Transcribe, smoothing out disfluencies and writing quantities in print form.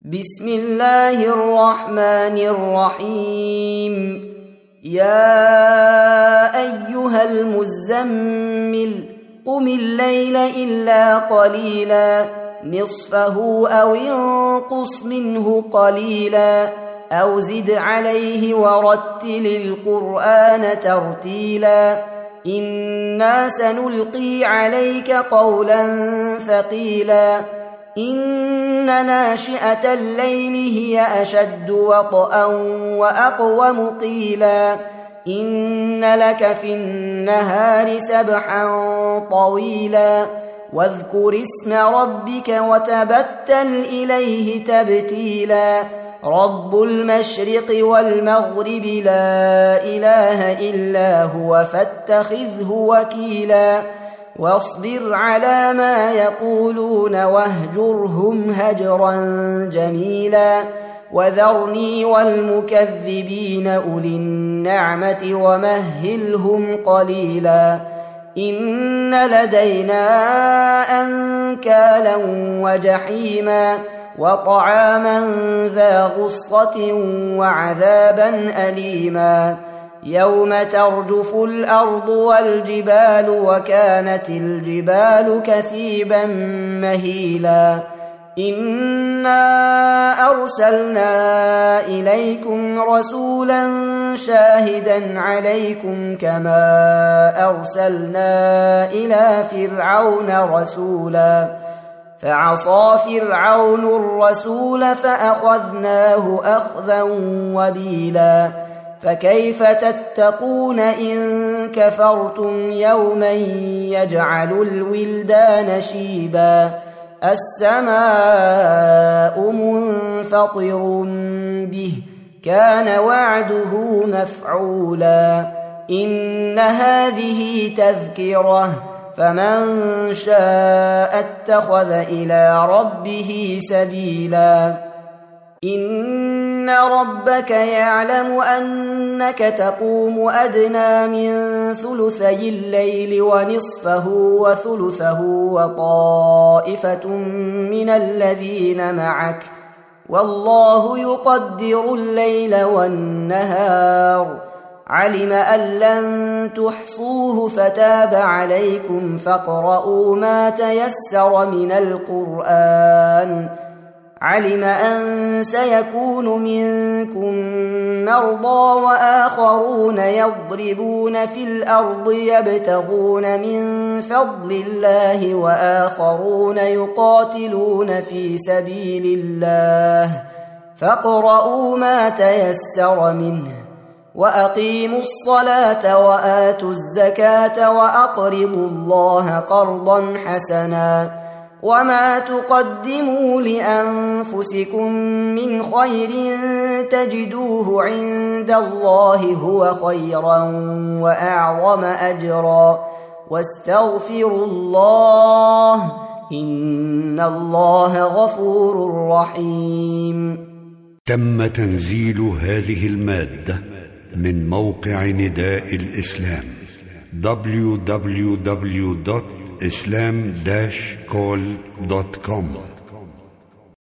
بسم الله الرحمن الرحيم. يا أيها المزمل قم الليل إلا قليلا نصفه أو انقص منه قليلا أو زد عليه ورتل القرآن ترتيلا إنا سنلقي عليك قولا ثقيلا إن ناشئة الليل هي أشد وطئا وأقوم قيلا إن لك في النهار سبحا طويلا واذكر اسم ربك وتبتل إليه تبتيلا رب المشرق والمغرب لا إله إلا هو فاتخذه وكيلا واصبر على ما يقولون واهجرهم هجرا جميلا وذرني والمكذبين أولي النعمة ومهلهم قليلا إن لدينا أنكالا وجحيما وطعاما ذا غصة وعذابا أليما يوم ترجف الأرض والجبال وكانت الجبال كثيبا مهيلا إنا أرسلنا إليكم رسولا شاهدا عليكم كما أرسلنا إلى فرعون رسولا فعصى فرعون الرسول فأخذناه أخذا وبيلا فكيف تتقون إن كفرتم يوما يجعل الولدان شيبا السماء منفطر به كان وعده مفعولا إن هذه تذكرة فمن شاء اتخذ إلى ربه سبيلا إن ربك يعلم أنك تقوم أدنى من ثلثي الليل ونصفه وثلثه وطائفة من الذين معك والله يقدر الليل والنهار علم أن لن تحصوه فتاب عليكم فاقرؤوا ما تيسر من القرآن علم أن سيكون منكم مرضى وآخرون يضربون في الأرض يبتغون من فضل الله وآخرون يقاتلون في سبيل الله فاقرؤوا ما تيسر منه وأقيموا الصلاة وآتوا الزكاة وأقرضوا الله قرضا حسنا وما تقدموا لأنفسكم من خير تجدوه عند الله هو خيرا وأعظم أجرا واستغفروا الله إن الله غفور رحيم. تم تنزيل هذه المادة من موقع نداء الإسلام www.islam-call.com